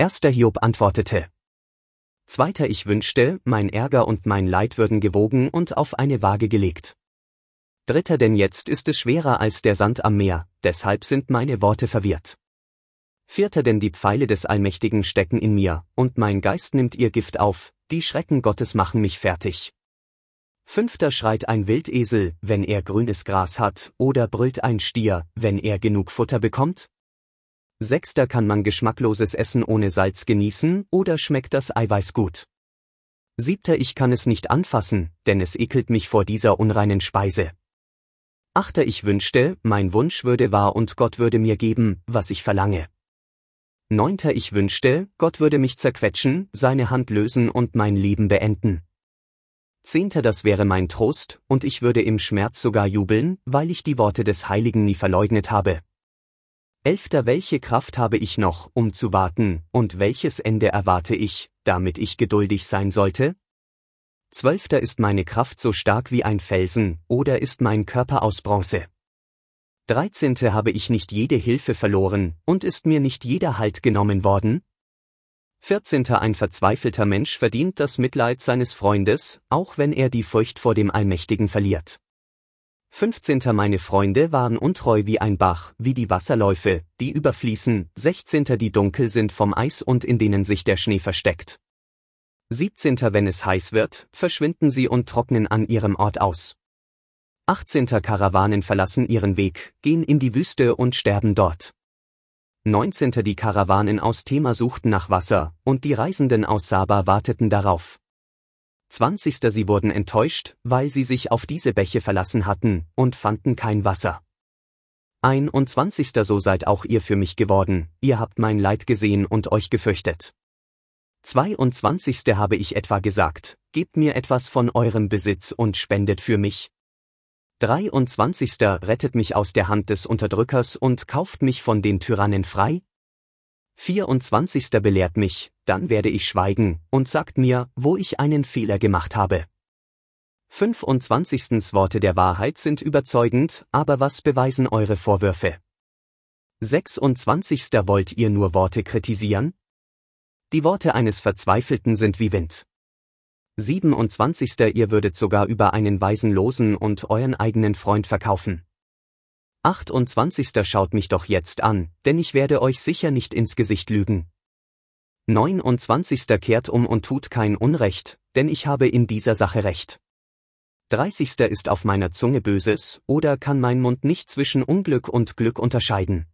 Erster Hiob antwortete. Zweiter Ich wünschte, mein Ärger und mein Leid würden gewogen und auf eine Waage gelegt. Dritter Denn jetzt ist es schwerer als der Sand am Meer, deshalb sind meine Worte verwirrt. Vierter Denn die Pfeile des Allmächtigen stecken in mir, und mein Geist nimmt ihr Gift auf, die Schrecken Gottes machen mich fertig. Fünfter Schreit ein Wildesel, wenn er grünes Gras hat, oder brüllt ein Stier, wenn er genug Futter bekommt? Sechster Kann man geschmackloses Essen ohne Salz genießen, oder schmeckt das Eiweiß gut? Siebter Ich kann es nicht anfassen, denn es ekelt mich vor dieser unreinen Speise. Achter Ich wünschte, mein Wunsch würde wahr und Gott würde mir geben, was ich verlange. Neunter Ich wünschte, Gott würde mich zerquetschen, seine Hand lösen und mein Leben beenden. Zehnter Das wäre mein Trost, und ich würde im Schmerz sogar jubeln, weil ich die Worte des Heiligen nie verleugnet habe. Elfter Welche Kraft habe ich noch, um zu warten, und welches Ende erwarte ich, damit ich geduldig sein sollte? Zwölfter Ist meine Kraft so stark wie ein Felsen, oder ist mein Körper aus Bronze? 13. Habe ich nicht jede Hilfe verloren, und ist mir nicht jeder Halt genommen worden? 14. Ein verzweifelter Mensch verdient das Mitleid seines Freundes, auch wenn er die Furcht vor dem Allmächtigen verliert. 15. Meine Freunde waren untreu wie ein Bach, wie die Wasserläufe, die überfließen. 16. Die dunkel sind vom Eis und in denen sich der Schnee versteckt. 17. Wenn es heiß wird, verschwinden sie und trocknen an ihrem Ort aus. 18. Karawanen verlassen ihren Weg, gehen in die Wüste und sterben dort. 19. Die Karawanen aus Tema suchten nach Wasser, und die Reisenden aus Saba warteten darauf. 20. Sie wurden enttäuscht, weil sie sich auf diese Bäche verlassen hatten, und fanden kein Wasser. 21. So seid auch ihr für mich geworden, ihr habt mein Leid gesehen und euch gefürchtet. 22. Habe ich etwa gesagt, gebt mir etwas von eurem Besitz und spendet für mich. 23. Rettet mich aus der Hand des Unterdrückers und kauft mich von den Tyrannen frei? 24. Belehrt mich, dann werde ich schweigen, und sagt mir, wo ich einen Fehler gemacht habe. 25. Worte der Wahrheit sind überzeugend, aber was beweisen eure Vorwürfe? 26. Wollt ihr nur Worte kritisieren? Die Worte eines Verzweifelten sind wie Wind. 27. Ihr würdet sogar über einen Weisen losen und euren eigenen Freund verkaufen. 28. Schaut mich doch jetzt an, denn ich werde euch sicher nicht ins Gesicht lügen. 29. Kehrt um und tut kein Unrecht, denn ich habe in dieser Sache Recht. 30. Ist auf meiner Zunge Böses, oder kann mein Mund nicht zwischen Unglück und Glück unterscheiden?